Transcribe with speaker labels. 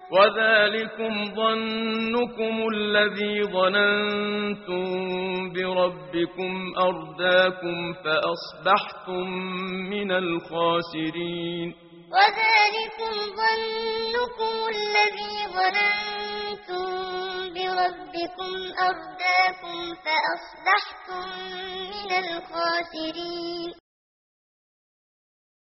Speaker 1: وذلكم ظنكم الذي ظننتم بربكم أرداكم فأصبحتم من الخاسرين
Speaker 2: وذلكم ظنكم الذي ظننتم بربكم أرداكم فأصبحتم من الخاسرين